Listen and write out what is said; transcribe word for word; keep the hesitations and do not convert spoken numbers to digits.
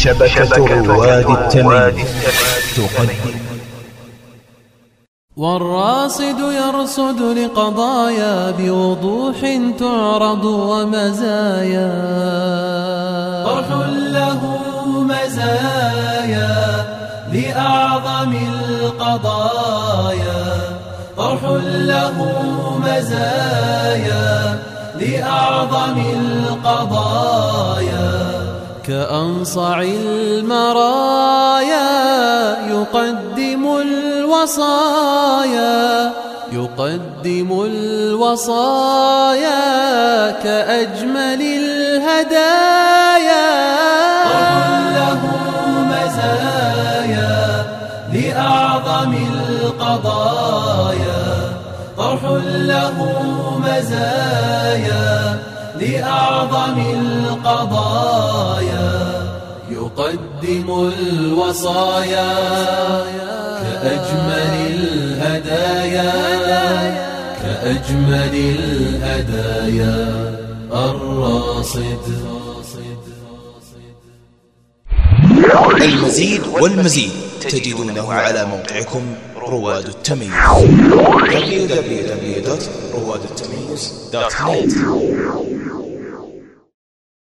شبكة رواد التمييز تقدم. والراصد يرصد لقضايا بوضوح تعرض ومزايا، طرح له مزايا لأعظم القضايا، طرح له مزايا لأعظم القضايا، كأنصع المرايا يقدم الوصايا، يقدم الوصايا كأجمل الهدايا، طرح له مزايا لأعظم القضايا، طرح له مزايا لأعظم القضايا، يقدم الوصايا كأجمل الهدايا، كأجمل الهدايا الراصد. المزيد والمزيد تجدونه على موقعكم رواد التمييز دبليو دبليو دبليو دوت رواد التمييز دوت نت.